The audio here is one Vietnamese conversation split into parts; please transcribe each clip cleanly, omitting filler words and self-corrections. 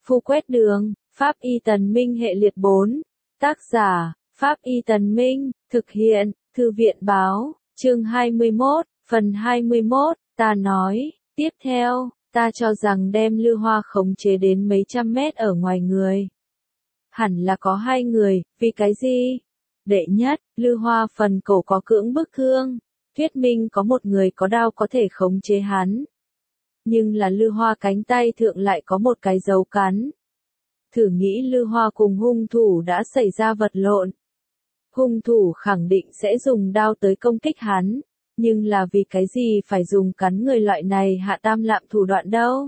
Phu quét đường, Pháp Y Tần Minh hệ liệt 4. Tác giả, Pháp Y Tần Minh, thực hiện, Thư viện báo, chương 21, phần 21, ta nói, tiếp theo, ta cho rằng đem Lư Hoa khống chế đến mấy trăm mét ở ngoài người. Hẳn là có hai người, vì cái gì? Đệ nhất, Lư Hoa phần cổ có cưỡng bức thương, thuyết minh có một người có đao có thể khống chế hắn. Nhưng là Lư Hoa cánh tay thượng lại có một cái dấu cắn. Thử nghĩ Lư Hoa cùng hung thủ đã xảy ra vật lộn. Hung thủ khẳng định sẽ dùng đao tới công kích hắn, nhưng là vì cái gì phải dùng cắn người loại này hạ tam lạm thủ đoạn đâu?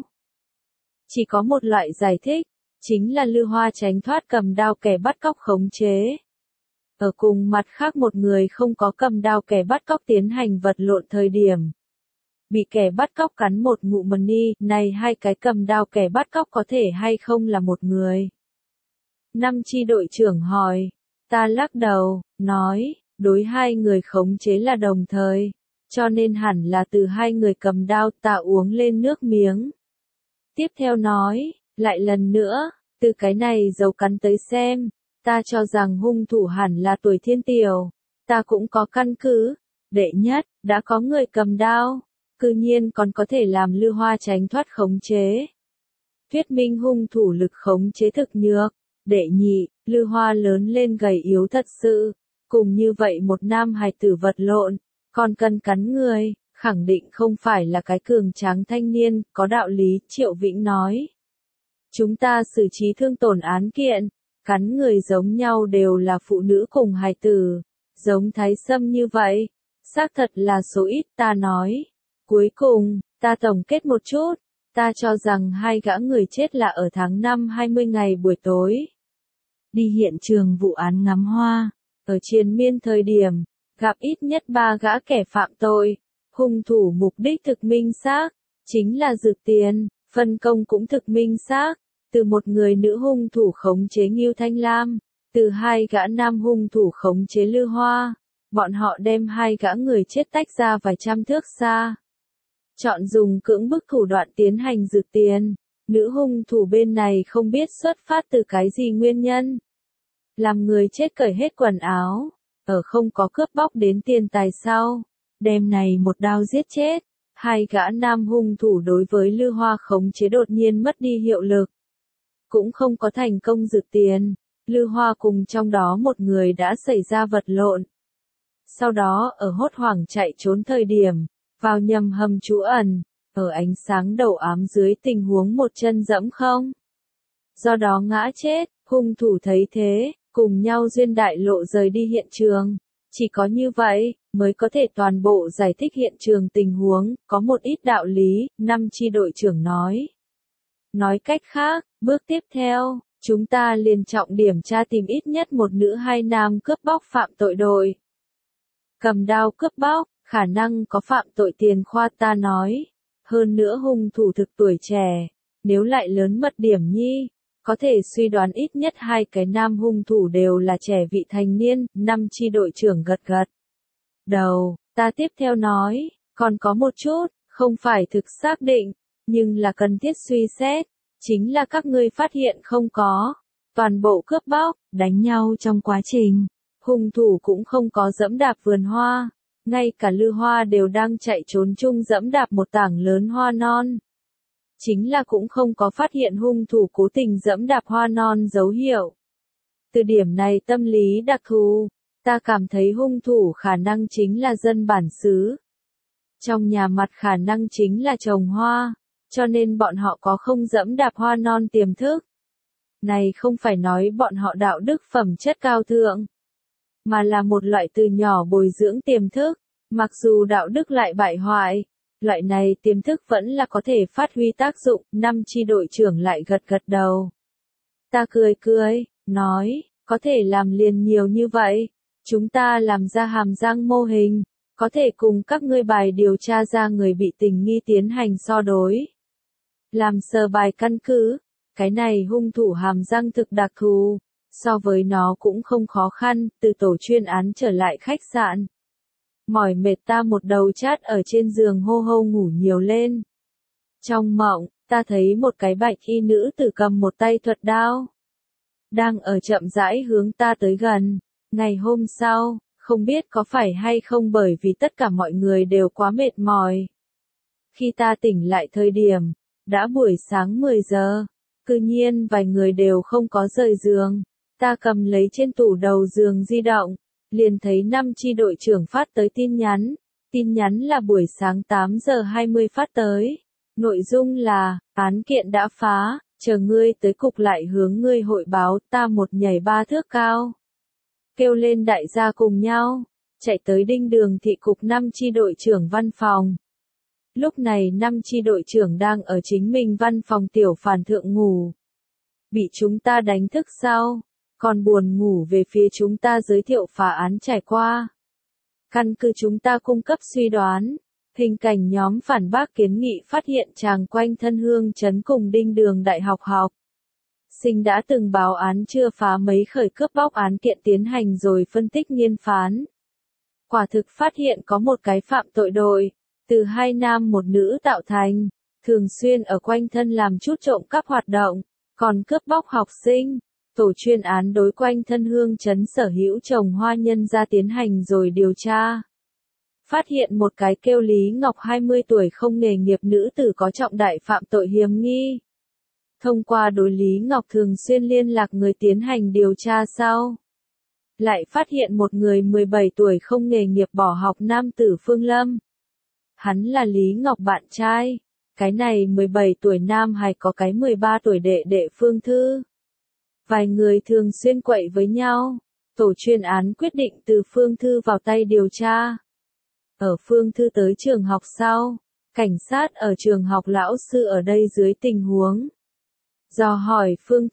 Chỉ có một loại giải thích, chính là Lư Hoa tránh thoát cầm đao kẻ bắt cóc khống chế. Ở cùng mặt khác một người không có cầm đao kẻ bắt cóc tiến hành vật lộn thời điểm. Bị kẻ bắt cóc cắn một ngụm mani, này hai cái cầm đao kẻ bắt cóc có thể hay không là một người? Năm chi đội trưởng hỏi, ta lắc đầu, nói, đối hai người khống chế là đồng thời, cho nên hẳn là từ hai người cầm đao ta uống lên nước miếng. Tiếp theo nói, lại lần nữa, từ cái này dấu cắn tới xem, ta cho rằng hung thủ hẳn là tuổi thiên tiểu, ta cũng có căn cứ. Đệ nhất, đã có người cầm đao, cư nhiên còn có thể làm Lư Hoa tránh thoát khống chế. Thuyết minh hung thủ lực khống chế thực nhược. Đệ nhị, Lư Hoa lớn lên gầy yếu thật sự, cùng như vậy một nam hài tử vật lộn, còn cần cắn người, khẳng định không phải là cái cường tráng thanh niên, có đạo lý, Triệu Vĩnh nói. Chúng ta xử trí thương tổn án kiện, cắn người giống nhau đều là phụ nữ cùng hài tử, giống Thái Sâm như vậy, xác thật là số ít, ta nói. Cuối cùng, ta tổng kết một chút, ta cho rằng hai gã người chết là ở tháng 5 20 ngày buổi tối. Đi hiện trường vụ án ngắm hoa, ở triền miên thời điểm, gặp ít nhất 3 gã kẻ phạm tội, hung thủ mục đích thực minh xác, chính là rực tiền, phân công cũng thực minh xác, từ một người nữ hung thủ khống chế Ngưu Thanh Lam, từ hai gã nam hung thủ khống chế Lư Hoa, bọn họ đem hai gã người chết tách ra vài trăm thước xa. Chọn dùng cưỡng bức thủ đoạn tiến hành rực tiền, nữ hung thủ bên này không biết xuất phát từ cái gì nguyên nhân. Làm người chết cởi hết quần áo, ở không có cướp bóc đến tiền tài sau, đem này một đao giết chết. Hai gã nam hung thủ đối với Lư Hoa khống chế đột nhiên mất đi hiệu lực. Cũng không có thành công rực tiền, Lư Hoa cùng trong đó một người đã xảy ra vật lộn. Sau đó ở hốt hoảng chạy trốn thời điểm, vào nhầm hầm trú ẩn, ở ánh sáng đầu ám dưới tình huống một chân dẫm không. Do đó ngã chết, hung thủ thấy thế, cùng nhau duyên đại lộ rời đi hiện trường. Chỉ có như vậy, mới có thể toàn bộ giải thích hiện trường tình huống, có một ít đạo lý, năm chi đội trưởng nói. Nói cách khác, bước tiếp theo, chúng ta liền trọng điểm tra tìm ít nhất một nữ hai nam cướp bóc phạm tội đội. Cầm đao cướp bóc, khả năng có phạm tội tiền khoa ta nói. Hơn nữa hung thủ thực tuổi trẻ, nếu lại lớn mật điểm nhi, có thể suy đoán ít nhất hai cái nam hung thủ đều là trẻ vị thành niên, năm chi đội trưởng gật gật. Đầu, ta tiếp theo nói, còn có một chút, không phải thực xác định, nhưng là cần thiết suy xét, chính là các ngươi phát hiện không có. Toàn bộ cướp bóc, đánh nhau trong quá trình, hung thủ cũng không có dẫm đạp vườn hoa. Ngay cả Lư Hoa đều đang chạy trốn chung dẫm đạp một tảng lớn hoa non. Chính là cũng không có phát hiện hung thủ cố tình dẫm đạp hoa non dấu hiệu. Từ điểm này tâm lý đặc thù, ta cảm thấy hung thủ khả năng chính là dân bản xứ. Trong nhà mặt khả năng chính là trồng hoa, cho nên bọn họ có không dẫm đạp hoa non tiềm thức. Này không phải nói bọn họ đạo đức phẩm chất cao thượng, mà là một loại từ nhỏ bồi dưỡng tiềm thức, mặc dù đạo đức lại bại hoại, loại này tiềm thức vẫn là có thể phát huy tác dụng, năm chi đội trưởng lại gật gật đầu. Ta cười, nói, có thể làm liền nhiều như vậy, chúng ta làm ra hàm răng mô hình, có thể cùng các ngươi bài điều tra ra người bị tình nghi tiến hành so đối. Làm sơ bài căn cứ, cái này hung thủ hàm răng thực đặc thù. So với nó cũng không khó khăn, từ tổ chuyên án trở lại khách sạn. Mỏi mệt ta một đầu chát ở trên giường hô hô ngủ nhiều lên. Trong mộng, ta thấy một cái bạch y nữ tử cầm một tay thuật đao. Đang ở chậm rãi hướng ta tới gần. Ngày hôm sau, không biết có phải hay không bởi vì tất cả mọi người đều quá mệt mỏi. Khi ta tỉnh lại thời điểm, đã buổi sáng 10 giờ, cư nhiên vài người đều không có rời giường. Ta cầm lấy trên tủ đầu giường di động, liền thấy 5 chi đội trưởng phát tới tin nhắn. Tin nhắn là buổi sáng 8 giờ 20 phát tới. Nội dung là, án kiện đã phá, chờ ngươi tới cục lại hướng ngươi hội báo, ta một nhảy 3 thước cao. Kêu lên đại gia cùng nhau, chạy tới đinh đường thị cục 5 chi đội trưởng văn phòng. Lúc này 5 chi đội trưởng đang ở chính mình văn phòng tiểu phản thượng ngủ. Bị chúng ta đánh thức sau, còn buồn ngủ về phía chúng ta giới thiệu phá án trải qua. Căn cứ chúng ta cung cấp suy đoán, hình cảnh nhóm phản bác kiến nghị phát hiện tràng quanh Thân Hương trấn cùng đinh đường đại học học. Sinh đã từng báo án chưa phá mấy khởi cướp bóc án kiện tiến hành rồi phân tích nghiên phán. Quả thực phát hiện có một cái phạm tội đội, từ 2 nam một nữ tạo thành, thường xuyên ở quanh thân làm chút trộm cắp hoạt động, còn cướp bóc học sinh. Tổ chuyên án đối quanh Thân Hương trấn sở hữu trồng hoa nhân ra tiến hành rồi điều tra. Phát hiện một cái kêu Lý Ngọc 20 tuổi không nghề nghiệp nữ tử có trọng đại phạm tội hiếm nghi. Thông qua đối Lý Ngọc thường xuyên liên lạc người tiến hành điều tra sau. Lại phát hiện một người 17 tuổi không nghề nghiệp bỏ học nam tử Phương Lâm. Hắn là Lý Ngọc bạn trai. Cái này 17 tuổi nam hay có cái 13 tuổi đệ Phương Thư. Vài người thường xuyên quậy với nhau. Tổ chuyên án quyết định từ Phương Thư vào tay điều tra. Ở Phương Thư tới trường học sau, cảnh sát ở trường học lão sư ở đây dưới tình huống. Dò hỏi Phương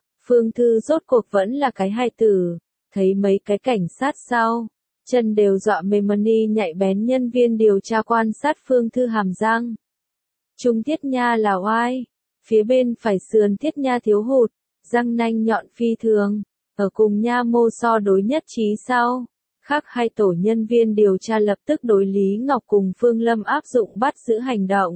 Thư rốt cuộc vẫn là cái hài tử, thấy mấy cái cảnh sát sau, chân đều dọa mềm money nhạy bén nhân viên điều tra quan sát Phương Thư hàm răng. Trung Thiết Nha là oai, phía bên phải sườn Thiết Nha thiếu hụt, răng nanh nhọn phi thường, ở cùng Nha mô so đối nhất trí sau. Khác hai tổ nhân viên điều tra lập tức đối Lý Ngọc cùng Phương Lâm áp dụng bắt giữ hành động.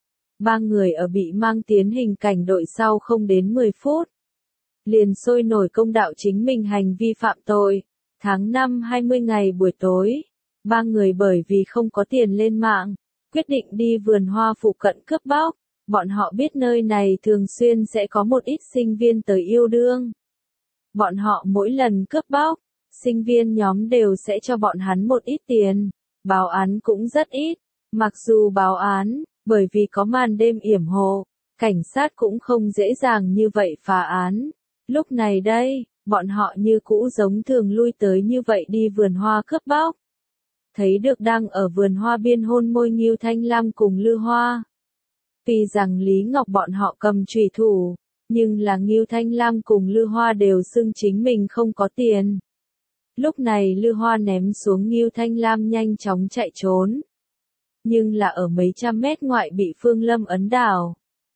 3 người ở bị mang tiến hình cảnh đội sau không đến 10 phút. Liền sôi nổi công đạo chính mình hành vi phạm tội. Tháng 5 20 ngày buổi tối, 3 người bởi vì không có tiền lên mạng, quyết định đi vườn hoa phụ cận cướp bóc. Bọn họ biết nơi này thường xuyên sẽ có một ít sinh viên tới yêu đương. Bọn họ mỗi lần cướp bóc, sinh viên nhóm đều sẽ cho bọn hắn một ít tiền, báo án cũng rất ít. Mặc dù báo án, bởi vì có màn đêm yểm hộ, cảnh sát cũng không dễ dàng như vậy phá án. Lúc này đây, bọn họ như cũ giống thường lui tới như vậy đi vườn hoa cướp bóc. Thấy được đang ở vườn hoa biên hôn môi Ngưu Thanh Lam cùng Lư Hoa. Tuy rằng Lý Ngọc bọn họ cầm chùy thủ, nhưng là Ngưu Thanh Lam cùng Lư Hoa đều xưng chính mình không có tiền. Lúc này Lư Hoa ném xuống Ngưu Thanh Lam nhanh chóng chạy trốn. Nhưng là ở mấy trăm mét ngoại bị Phương Lâm ấn đảo.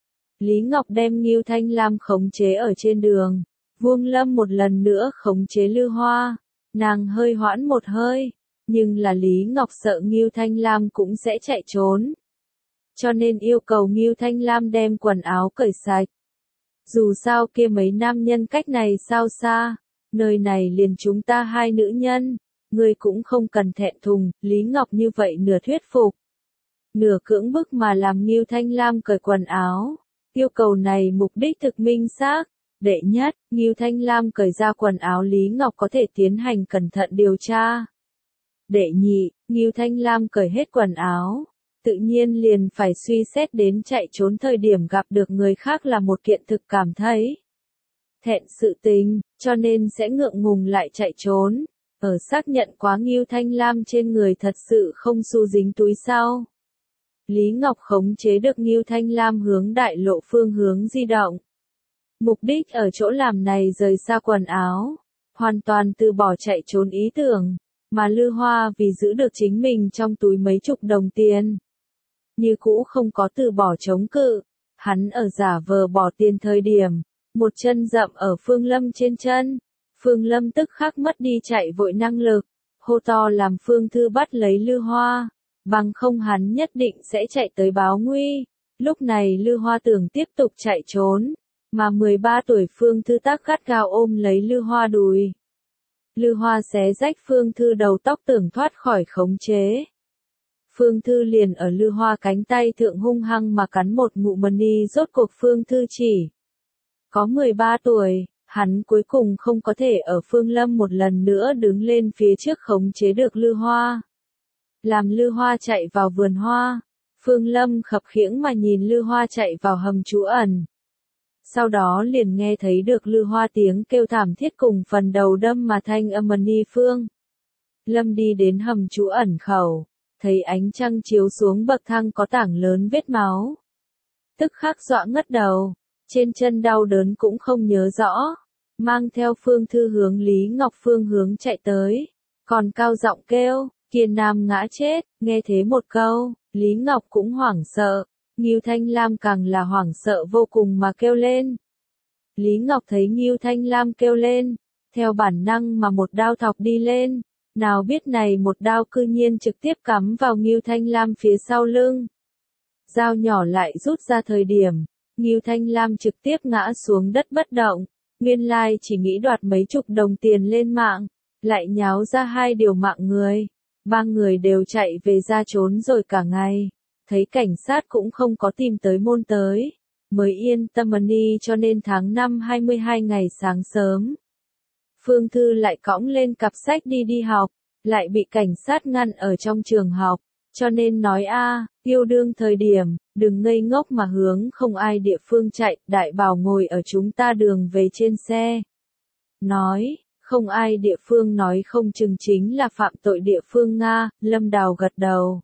Lý Ngọc đem Ngưu Thanh Lam khống chế ở trên đường. Vương Lâm một lần nữa khống chế Lư Hoa. Nàng hơi hoãn một hơi. Nhưng là Lý Ngọc sợ Ngưu Thanh Lam cũng sẽ chạy trốn. Cho nên yêu cầu Ngưu Thanh Lam đem quần áo cởi sạch. Dù sao kia mấy nam nhân cách này sao xa. Nơi này liền chúng ta 2 nữ nhân. Ngươi cũng không cần thẹn thùng. Lý Ngọc như vậy nửa thuyết phục, nửa cưỡng bức mà làm Ngưu Thanh Lam cởi quần áo. Yêu cầu này mục đích thực minh xác. Đệ nhất, Ngưu Thanh Lam cởi ra quần áo Lý Ngọc có thể tiến hành cẩn thận điều tra. Đệ nhị, Ngưu Thanh Lam cởi hết quần áo, tự nhiên liền phải suy xét đến chạy trốn thời điểm gặp được người khác là một kiện thực cảm thấy thẹn sự tình, cho nên sẽ ngượng ngùng lại chạy trốn. Ở xác nhận quá Ngưu Thanh Lam trên người thật sự không xu dính túi sau. Lý Ngọc khống chế được Ngưu Thanh Lam hướng đại lộ phương hướng di động. Mục đích ở chỗ làm này rời xa quần áo, hoàn toàn từ bỏ chạy trốn ý tưởng, mà Lư Hoa vì giữ được chính mình trong túi mấy chục đồng tiền. Như cũ không có từ bỏ chống cự, hắn ở giả vờ bỏ tiền thời điểm, một chân dậm ở Phương Lâm trên chân. Phương Lâm tức khắc mất đi chạy vội năng lực, hô to làm Phương Thư bắt lấy Lư Hoa, bằng không hắn nhất định sẽ chạy tới báo nguy. Lúc này Lư Hoa tưởng tiếp tục chạy trốn, mà 13 tuổi Phương Thư Tác gắt gao ôm lấy Lư Hoa đùi. Lư Hoa xé rách Phương Thư đầu tóc tưởng thoát khỏi khống chế. Phương Thư liền ở Lư Hoa cánh tay thượng hung hăng mà cắn một ngụm mani, rốt cuộc Phương Thư chỉ có 13 tuổi, hắn cuối cùng không có thể ở Phương Lâm một lần nữa đứng lên phía trước khống chế được Lư Hoa. Làm Lư Hoa chạy vào vườn hoa, Phương Lâm khập khiễng mà nhìn Lư Hoa chạy vào hầm trú ẩn. Sau đó liền nghe thấy được Lư Hoa tiếng kêu thảm thiết cùng phần đầu đâm mà thanh âm mani Phương Lâm đi đến hầm trú ẩn khẩu, thấy ánh trăng chiếu xuống bậc thang có tảng lớn vết máu. Tức khắc dọa ngất đầu, trên chân đau đớn cũng không nhớ rõ, mang theo Phương Thư hướng Lý Ngọc Phương hướng chạy tới, còn cao giọng kêu, Kiên Nam ngã chết, nghe thế một câu, Lý Ngọc cũng hoảng sợ, Ngưu Thanh Lam càng là hoảng sợ vô cùng mà kêu lên. Lý Ngọc thấy Ngưu Thanh Lam kêu lên, theo bản năng mà một đao thọc đi lên, nào biết này một đao cư nhiên trực tiếp cắm vào Ngưu Thanh Lam phía sau lưng. Dao nhỏ lại rút ra thời điểm, Ngưu Thanh Lam trực tiếp ngã xuống đất bất động, nguyên lai chỉ nghĩ đoạt mấy chục đồng tiền lên mạng, lại nháo ra 2 điều mạng người, 3 người đều chạy về ra trốn rồi cả ngày, thấy cảnh sát cũng không có tìm tới môn tới, mới yên tâm đi, cho nên tháng 5 22 ngày sáng sớm. Phương Thư lại cõng lên cặp sách đi học, lại bị cảnh sát ngăn ở trong trường học, cho nên nói yêu đương thời điểm, đừng ngây ngốc mà hướng không ai địa phương chạy, Đại Bảo ngồi ở chúng ta đường về trên xe. Nói, không ai địa phương nói không chừng chính là phạm tội địa phương Nga, Lâm Đào gật đầu.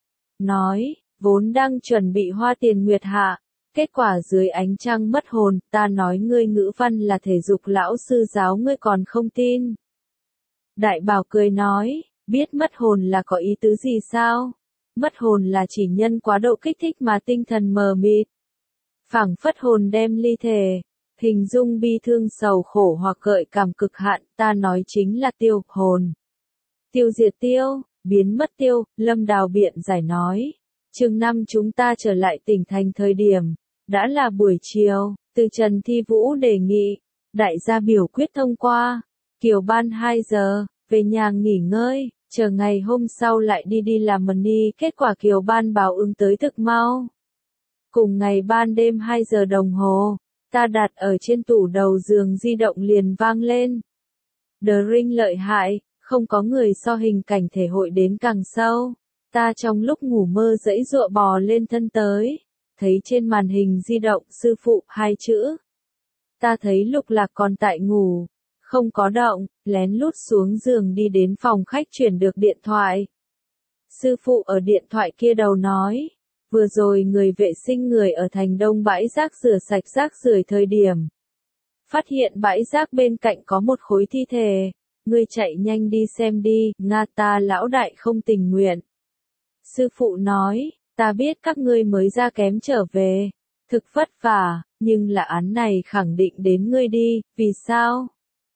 Nói, vốn đang chuẩn bị hoa tiền nguyệt hạ, kết quả dưới ánh trăng mất hồn, ta nói ngươi ngữ văn là thể dục lão sư giáo ngươi còn không tin. Đại Bảo cười nói, biết mất hồn là có ý tứ gì sao? Mất hồn là chỉ nhân quá độ kích thích mà tinh thần mờ mịt. Phảng phất hồn đem ly thể, hình dung bi thương sầu khổ hoặc gợi cảm cực hạn, ta nói chính là tiêu hồn. Tiêu diệt tiêu, biến mất tiêu, Lâm Đào biện giải nói. Chương 5 chúng ta trở lại tỉnh thành thời điểm, đã là buổi chiều, từ Trần Thi Vũ đề nghị, đại gia biểu quyết thông qua, Kiều Ban 2 giờ, về nhà nghỉ ngơi, chờ ngày hôm sau lại đi làm money, kết quả Kiều Ban báo ứng tới thực mau. Cùng ngày ban đêm 2 giờ đồng hồ, ta đặt ở trên tủ đầu giường di động liền vang lên. The Ring lợi hại, không có người so hình cảnh thể hội đến càng sâu. Ta trong lúc ngủ mơ giãy giụa bò lên thân tới, thấy trên màn hình di động sư phụ 2 chữ. Ta thấy Lục Lạc còn tại ngủ, không có động, lén lút xuống giường đi đến phòng khách chuyển được điện thoại. Sư phụ ở điện thoại kia đầu nói, vừa rồi người vệ sinh người ở thành Đông bãi rác rửa sạch rác rưởi thời điểm. Phát hiện bãi rác bên cạnh có một khối thi thể, ngươi chạy nhanh đi xem đi, Nga ta lão đại không tình nguyện. Sư phụ nói, ta biết các ngươi mới ra kém trở về, thực vất vả, nhưng là án này khẳng định đến ngươi đi, vì sao?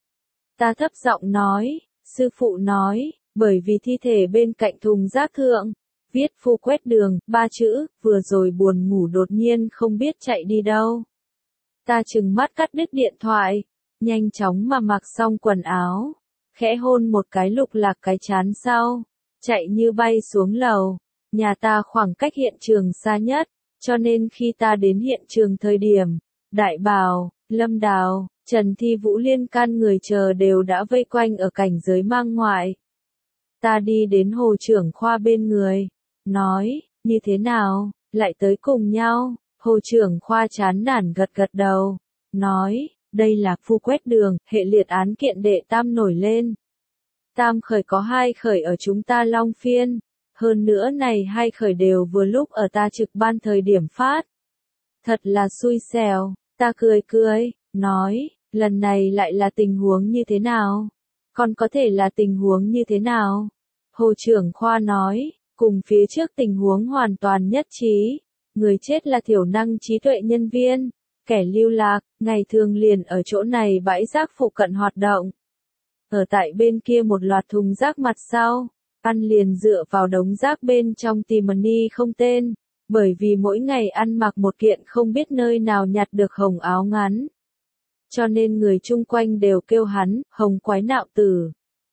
Ta thấp giọng nói, sư phụ nói, bởi vì thi thể bên cạnh thùng rác thượng, viết phu quét đường, 3 chữ, vừa rồi buồn ngủ đột nhiên không biết chạy đi đâu. Ta trừng mắt cắt đứt điện thoại, nhanh chóng mà mặc xong quần áo, khẽ hôn một cái Lục Lạc cái chán sau, chạy như bay xuống lầu. Nhà ta khoảng cách hiện trường xa nhất, cho nên khi ta đến hiện trường thời điểm, Đại Bảo, Lâm Đào, Trần Thi Vũ liên can người chờ đều đã vây quanh ở cảnh giới mang ngoại. Ta đi đến Hồ trưởng khoa bên người, nói, như thế nào, lại tới cùng nhau, Hồ trưởng khoa chán nản gật gật đầu, nói, đây là phu quét đường, hệ liệt án kiện đệ tam nổi lên. Tam khởi có 2 khởi ở chúng ta Long Phiên. Hơn nữa này 2 khởi đều vừa lúc ở ta trực ban thời điểm phát. Thật là xui xẻo, ta cười, nói, lần này lại là tình huống như thế nào? Còn có thể là tình huống như thế nào? Hồ trưởng khoa nói, cùng phía trước tình huống hoàn toàn nhất trí. Người chết là thiểu năng trí tuệ nhân viên, kẻ lưu lạc, ngày thường liền ở chỗ này bãi rác phụ cận hoạt động. Ở tại bên kia một loạt thùng rác mặt sau. Ăn liền dựa vào đống rác bên trong tìm money không tên, Bởi vì mỗi ngày ăn mặc một kiện không biết nơi nào nhặt được hồng áo ngắn. Cho nên người chung quanh đều kêu hắn, hồng quái nạo tử.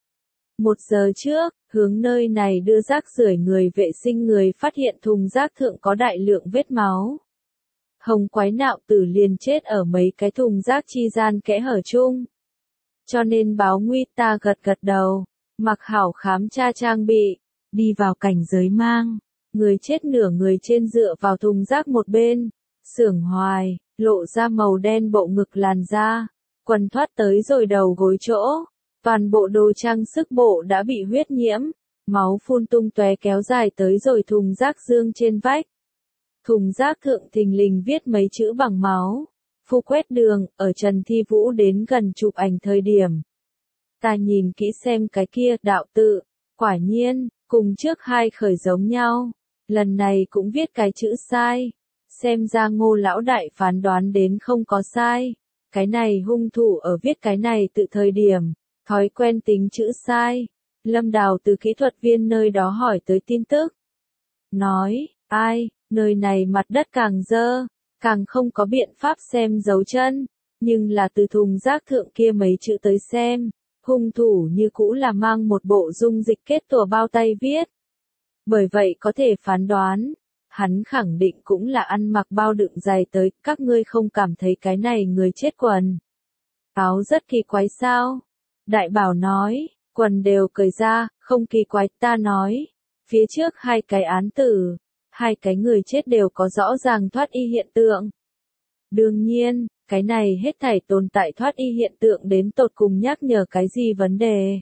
1 giờ trước, hướng nơi này đưa rác rưởi người vệ sinh người phát hiện thùng rác thượng có đại lượng vết máu. Hồng quái nạo tử liền chết ở mấy cái thùng rác chi gian kẽ hở chung. Cho nên báo nguy, ta gật gật đầu, mặc hảo khám tra trang bị, đi vào cảnh giới mang. Người chết nửa người trên dựa vào thùng rác một bên, sưởng hoài, lộ ra màu đen bộ ngực làn da, quần thoát tới rồi đầu gối chỗ, toàn bộ đồ trang sức bộ đã bị huyết nhiễm, máu phun tung tóe kéo dài tới rồi thùng rác dương trên vách. Thùng rác thượng thình lình viết mấy chữ bằng máu, phu quét đường, ở Trần Thi Vũ đến gần chụp ảnh thời điểm. Ta nhìn kỹ xem cái kia, đạo tự, quả nhiên, cùng trước hai khởi giống nhau. Lần này cũng viết cái chữ sai, xem ra Ngô lão đại phán đoán đến không có sai. Cái này hung thủ ở viết cái này tự thời điểm, thói quen tính chữ sai. Lâm Đào từ kỹ thuật viên nơi đó hỏi tới tin tức. Nói, ai, nơi này mặt đất càng dơ, càng không có biện pháp xem dấu chân, nhưng là từ thùng rác thượng kia mấy chữ tới xem, hung thủ như cũ là mang một bộ dung dịch kết tủa bao tay viết. Bởi vậy có thể phán đoán, hắn khẳng định cũng là ăn mặc bao đựng giày tới, các ngươi không cảm thấy cái này người chết quần. Áo rất kỳ quái sao? Đại bảo nói, quần đều cởi ra, không kỳ quái, ta nói. Phía trước hai cái án tử, hai cái người chết đều có rõ ràng thoát y hiện tượng. Đương nhiên, cái này hết thảy tồn tại thoát y hiện tượng đến tột cùng nhắc nhở cái gì vấn đề.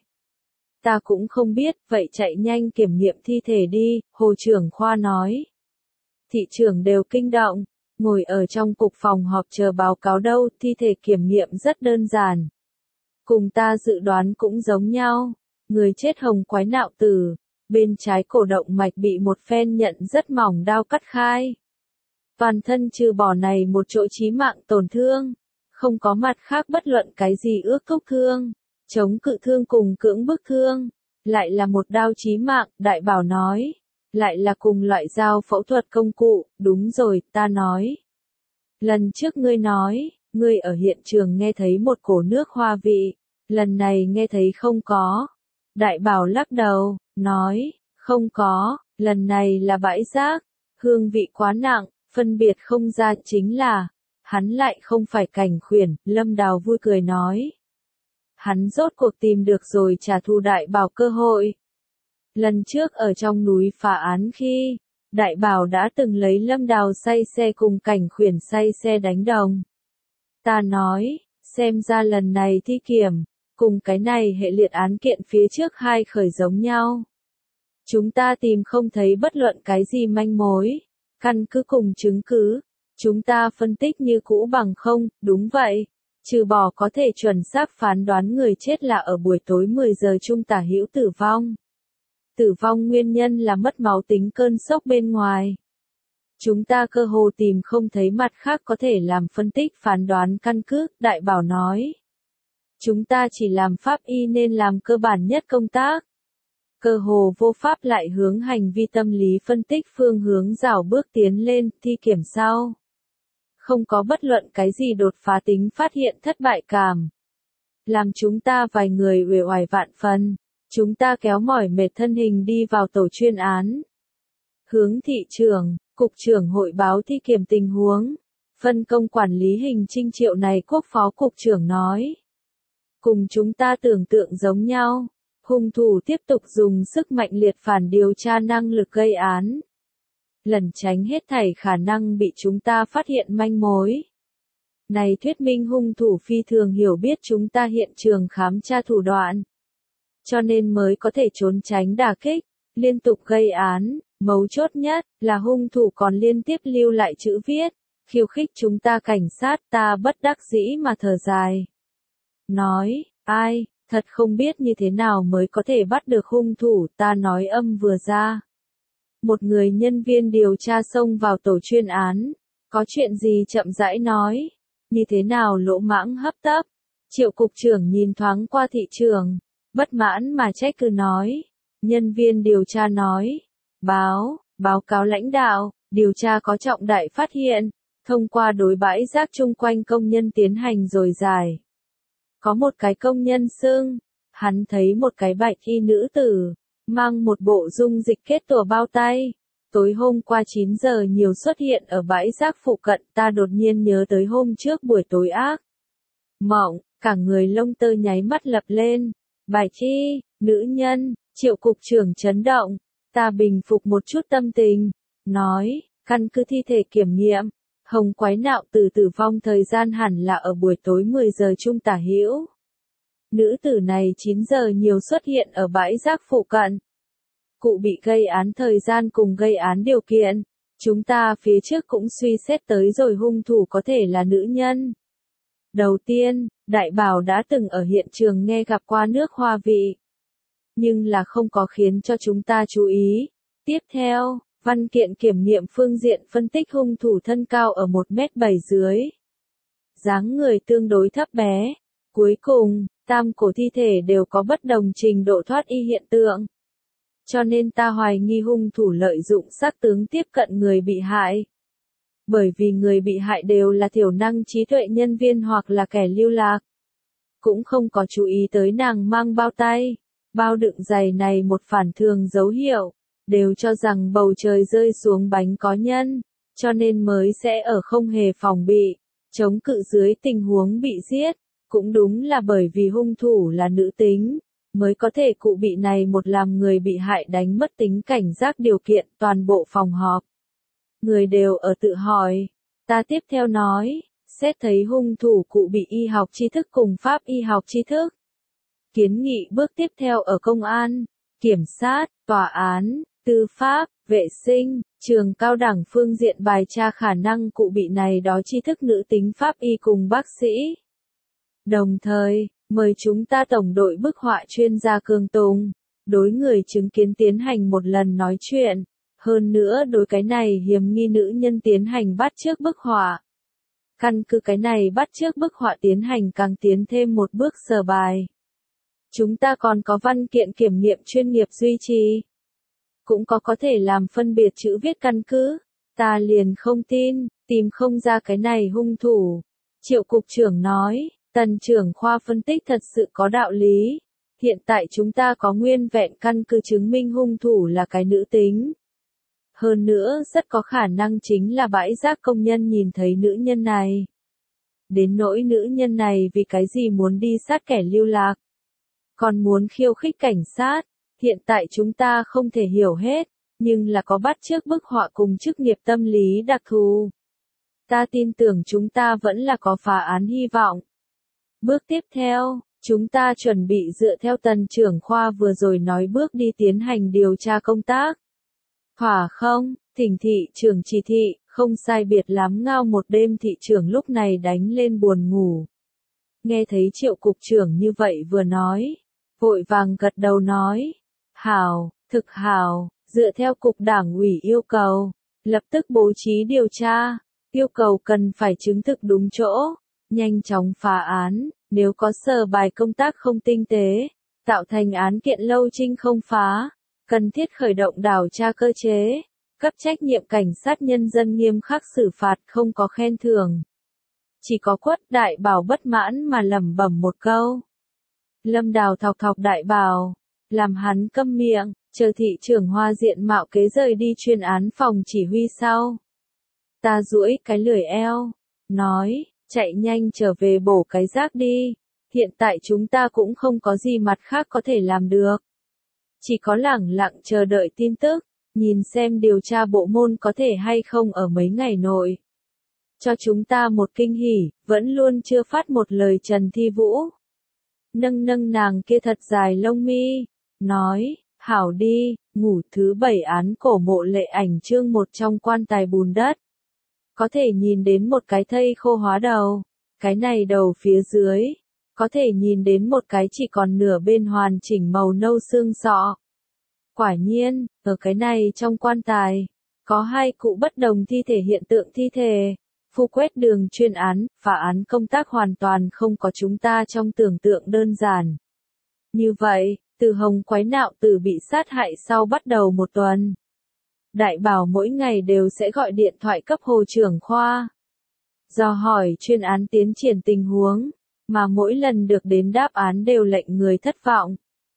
Ta cũng không biết, vậy chạy nhanh kiểm nghiệm thi thể đi, Hồ trưởng khoa nói. Thị trưởng đều kinh động, ngồi ở trong cục phòng họp chờ báo cáo đâu, thi thể kiểm nghiệm rất đơn giản. Cùng ta dự đoán cũng giống nhau, người chết hồng quái nạo tử, bên trái cổ động mạch bị một phen nhận rất mỏng đao cắt khai. Toàn thân trừ bỏ này một chỗ chí mạng tổn thương, không có mặt khác bất luận cái gì ước thúc thương. Chống cự thương cùng cưỡng bức thương, lại là một đao chí mạng, đại bảo nói, lại là cùng loại dao phẫu thuật công cụ, đúng rồi, ta nói. Lần trước ngươi nói, ngươi ở hiện trường nghe thấy một cổ nước hoa vị, lần này nghe thấy không có. Đại bảo lắc đầu, nói, không có, lần này là bãi rác, hương vị quá nặng, phân biệt không ra chính là, hắn lại không phải cảnh khuyển, Lâm Đào vui cười nói. Hắn rốt cuộc tìm được rồi trả thù đại bảo cơ hội. Lần trước ở trong núi phá án khi, đại bảo đã từng lấy Lâm Đào say xe cùng cảnh khuyển say xe đánh đồng. Ta nói, xem ra lần này thi kiểm, cùng cái này hệ liệt án kiện phía trước hai khởi giống nhau. Chúng ta tìm không thấy bất luận cái gì manh mối, căn cứ cùng chứng cứ, chúng ta phân tích như cũ bằng không, đúng vậy. Trừ bỏ có thể chuẩn xác phán đoán người chết là ở buổi tối 10 giờ chung tả hữu tử vong. Tử vong nguyên nhân là mất máu tính cơn sốc bên ngoài. Chúng ta cơ hồ tìm không thấy mặt khác có thể làm phân tích phán đoán căn cứ, đại bảo nói. Chúng ta chỉ làm pháp y nên làm cơ bản nhất công tác. Cơ hồ vô pháp lại hướng hành vi tâm lý phân tích phương hướng rảo bước tiến lên, thi kiểm sau. Không có bất luận cái gì đột phá tính phát hiện thất bại cảm. Làm chúng ta vài người uể oải vạn phần, chúng ta kéo mỏi mệt thân hình đi vào tổ chuyên án. Hướng thị trưởng, cục trưởng hội báo thi kiểm tình huống, phân công quản lý hình trinh Triệu này quốc phó cục trưởng nói. Cùng chúng ta tưởng tượng giống nhau, hung thủ tiếp tục dùng sức mạnh liệt phản điều tra năng lực gây án. Lẩn tránh hết thảy khả năng bị chúng ta phát hiện manh mối. Này thuyết minh hung thủ phi thường hiểu biết chúng ta hiện trường khám tra thủ đoạn. Cho nên mới có thể trốn tránh đả kích, liên tục gây án, mấu chốt nhất là hung thủ còn liên tiếp lưu lại chữ viết, khiêu khích chúng ta cảnh sát, ta bất đắc dĩ mà thở dài. Nói, ai, thật không biết như thế nào mới có thể bắt được hung thủ, ta nói âm vừa ra. Một người nhân viên điều tra xông vào tổ chuyên án, có chuyện gì chậm rãi nói, như thế nào lỗ mãng hấp tấp. Triệu cục trưởng nhìn thoáng qua thị trường, bất mãn mà trách cứ nói. Nhân viên điều tra nói, báo cáo lãnh đạo, điều tra có trọng đại phát hiện, thông qua đối bãi rác chung quanh công nhân tiến hành rồi giải. Có một cái công nhân xưng, hắn thấy một cái bạch y nữ tử, mang một bộ dung dịch kết tủa bao tay. Tối hôm qua 9 giờ nhiều xuất hiện ở bãi rác phụ cận, ta đột nhiên nhớ tới hôm trước buổi tối ác mộng, cả người lông tơ nháy mắt lập lên. Bạch y, nữ nhân, Triệu cục trưởng chấn động, ta bình phục một chút tâm tình, nói, căn cứ thi thể kiểm nghiệm, Hồng Quái Nạo Tử tử vong thời gian hẳn là ở buổi tối 10 giờ chung tả hữu. Nữ tử này 9 giờ nhiều xuất hiện ở bãi rác phụ cận. Cụ bị gây án thời gian cùng gây án điều kiện, chúng ta phía trước cũng suy xét tới rồi hung thủ có thể là nữ nhân. Đầu tiên, Đại Bảo đã từng ở hiện trường nghe gặp qua nước hoa vị, nhưng là không có khiến cho chúng ta chú ý. Tiếp theo, văn kiện kiểm nghiệm phương diện phân tích hung thủ thân cao ở 1m7 dưới. Dáng người tương đối thấp bé. Cuối cùng, tam cổ thi thể đều có bất đồng trình độ thoát y hiện tượng. Cho nên ta hoài nghi hung thủ lợi dụng sắc tướng tiếp cận người bị hại. Bởi vì người bị hại đều là thiểu năng trí tuệ nhân viên hoặc là kẻ lưu lạc. Cũng không có chú ý tới nàng mang bao tay, bao đựng giày này một phản thường dấu hiệu, đều cho rằng bầu trời rơi xuống bánh có nhân, cho nên mới sẽ ở không hề phòng bị, chống cự dưới tình huống bị giết. Cũng đúng là bởi vì hung thủ là nữ tính, mới có thể cụ bị này một làm người bị hại đánh mất tính cảnh giác điều kiện toàn bộ phòng họp. Người đều ở tự hỏi. Ta tiếp theo nói, xét thấy hung thủ cụ bị y học tri thức cùng pháp y học tri thức. Kiến nghị bước tiếp theo ở công an, kiểm sát, tòa án, tư pháp, vệ sinh, trường cao đẳng phương diện bài tra khả năng cụ bị này đó tri thức nữ tính pháp y cùng bác sĩ. Đồng thời, mời chúng ta tổng đội bức họa chuyên gia Cương Tùng, đối người chứng kiến tiến hành một lần nói chuyện, hơn nữa đối cái này hiếm nghi nữ nhân tiến hành bắt chước bức họa. Căn cứ cái này bắt chước bức họa tiến hành càng tiến thêm một bước sờ bài. Chúng ta còn có văn kiện kiểm nghiệm chuyên nghiệp duy trì. Cũng có thể làm phân biệt chữ viết căn cứ. Ta liền không tin, tìm không ra cái này hung thủ. Triệu cục trưởng nói. Tần trưởng khoa phân tích thật sự có đạo lý. Hiện tại chúng ta có nguyên vẹn căn cứ chứng minh hung thủ là cái nữ tính. Hơn nữa rất có khả năng chính là bãi rác công nhân nhìn thấy nữ nhân này. Đến nỗi nữ nhân này vì cái gì muốn đi sát kẻ lưu lạc. Còn muốn khiêu khích cảnh sát. Hiện tại chúng ta không thể hiểu hết, nhưng là có bắt chước bức họa cùng chức nghiệp tâm lý đặc thù. Ta tin tưởng chúng ta vẫn là có phá án hy vọng. Bước tiếp theo, chúng ta chuẩn bị dựa theo tần trưởng khoa vừa rồi nói bước đi tiến hành điều tra công tác. Hỏa không, Thỉnh thị trưởng chỉ thị, không sai biệt lắm ngao một đêm thị trưởng lúc này đánh lên buồn ngủ. Nghe thấy Triệu cục trưởng như vậy vừa nói, vội vàng gật đầu nói, hảo, thực hảo, dựa theo cục đảng ủy yêu cầu, lập tức bố trí điều tra, yêu cầu cần phải chứng thực đúng chỗ. Nhanh chóng phá án, nếu có sờ bài công tác không tinh tế, tạo thành án kiện lâu trinh không phá, cần thiết khởi động điều tra cơ chế, cấp trách nhiệm cảnh sát nhân dân nghiêm khắc xử phạt không có khen thưởng. Chỉ có Quất Đại Bảo bất mãn mà lẩm bẩm một câu. Lâm Đào thọc thọc Đại Bảo, làm hắn câm miệng, chờ thị trưởng Hoa diện mạo kế rời đi chuyên án phòng chỉ huy sau. Ta duỗi cái lười eo, nói. Chạy nhanh trở về bổ cái rác đi. Hiện tại chúng ta cũng không có gì mặt khác có thể làm được. Chỉ có lẳng lặng chờ đợi tin tức, nhìn xem điều tra bộ môn có thể hay không ở mấy ngày nội. Cho chúng ta một kinh hỉ, vẫn luôn chưa phát một lời Trần Thi Vũ. Nâng nâng nàng kia thật dài lông mi, nói, hảo đi, ngủ thứ 7 án cổ mộ lệ ảnh chương 1 trong quan tài bùn đất. Có thể nhìn đến một cái thây khô hóa đầu, cái này đầu phía dưới, có thể nhìn đến một cái chỉ còn nửa bên hoàn chỉnh màu nâu xương sọ. Quả nhiên, ở cái này trong quan tài, có hai cụ bất đồng thi thể hiện tượng thi thể. Phu quét đường chuyên án, phá án công tác hoàn toàn không có chúng ta trong tưởng tượng đơn giản. Như vậy, từ Hồng Quái Nạo Tử bị sát hại sau bắt đầu một tuần. Đại Bảo mỗi ngày đều sẽ gọi điện thoại cấp Hồ trưởng khoa, dò hỏi chuyên án tiến triển tình huống, mà mỗi lần được đến đáp án đều lệnh người thất vọng.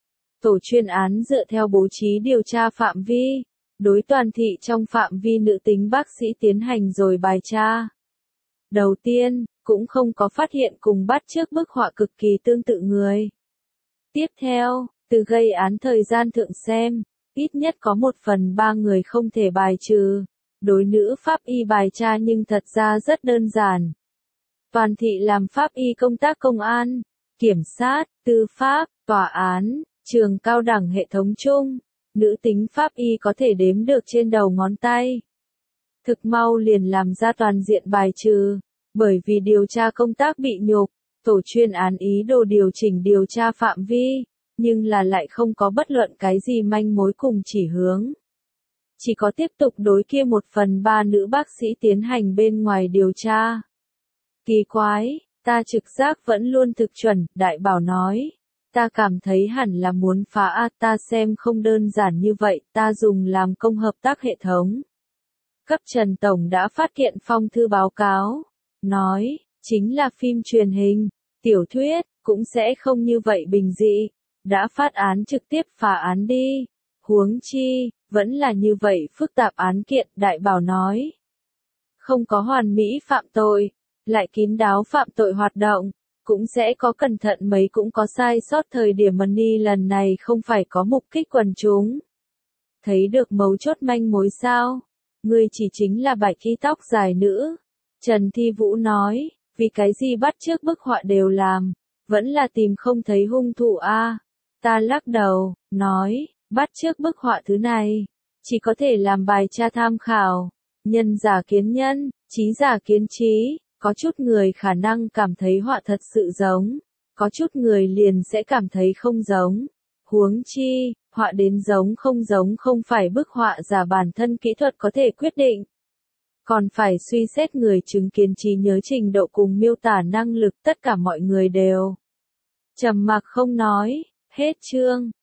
Tổ chuyên án dựa theo bố trí điều tra phạm vi, đối toàn thị trong phạm vi nữ tính bác sĩ tiến hành rồi bài tra. Đầu tiên, cũng không có phát hiện cùng bắt chước bức họa cực kỳ tương tự người. Tiếp theo, từ gây án thời gian thượng xem, ít nhất có 1/3 người không thể bài trừ. Đối nữ pháp y bài tra nhưng thật ra rất đơn giản. Toàn thị làm pháp y công tác công an, kiểm sát, tư pháp, tòa án, trường cao đẳng hệ thống chung, nữ tính pháp y có thể đếm được trên đầu ngón tay. Thực mau liền làm ra toàn diện bài trừ, bởi vì điều tra công tác bị nhục, tổ chuyên án ý đồ điều chỉnh điều tra phạm vi, nhưng là lại không có bất luận cái gì manh mối cùng chỉ hướng. Chỉ có tiếp tục đối kia 1/3 nữ bác sĩ tiến hành bên ngoài điều tra. Kỳ quái, ta trực giác vẫn luôn thực chuẩn, Đại Bảo nói. Ta cảm thấy hẳn là muốn phá ta xem không đơn giản như vậy, ta dùng làm công hợp tác hệ thống. Cấp Trần Tổng đã phát hiện phong thư báo cáo, nói, chính là phim truyền hình, tiểu thuyết, cũng sẽ không như vậy bình dị, đã phát án trực tiếp phá án đi. Huống chi, vẫn là như vậy phức tạp án kiện, Đại Bảo nói. Không có hoàn mỹ phạm tội, lại kín đáo phạm tội hoạt động, cũng sẽ có cẩn thận mấy cũng có sai sót thời điểm Money lần này không phải có mục kích quần chúng. Thấy được mấu chốt manh mối sao? Ngươi chỉ chính là bạch y tóc dài nữ. Trần Thi Vũ nói, vì cái gì bắt chước bức họa đều làm, vẫn là tìm không thấy hung thủ a. Ta lắc đầu, nói, bắt chước bức họa thứ này, chỉ có thể làm bài tra tham khảo, nhân giả kiến nhân, trí giả kiến trí, có chút người khả năng cảm thấy họa thật sự giống, có chút người liền sẽ cảm thấy không giống. Huống chi, họa đến giống không phải bức họa giả bản thân kỹ thuật có thể quyết định. Còn phải suy xét người chứng kiến trí nhớ trình độ cùng miêu tả năng lực, tất cả mọi người đều trầm mặc không nói. Hết chương.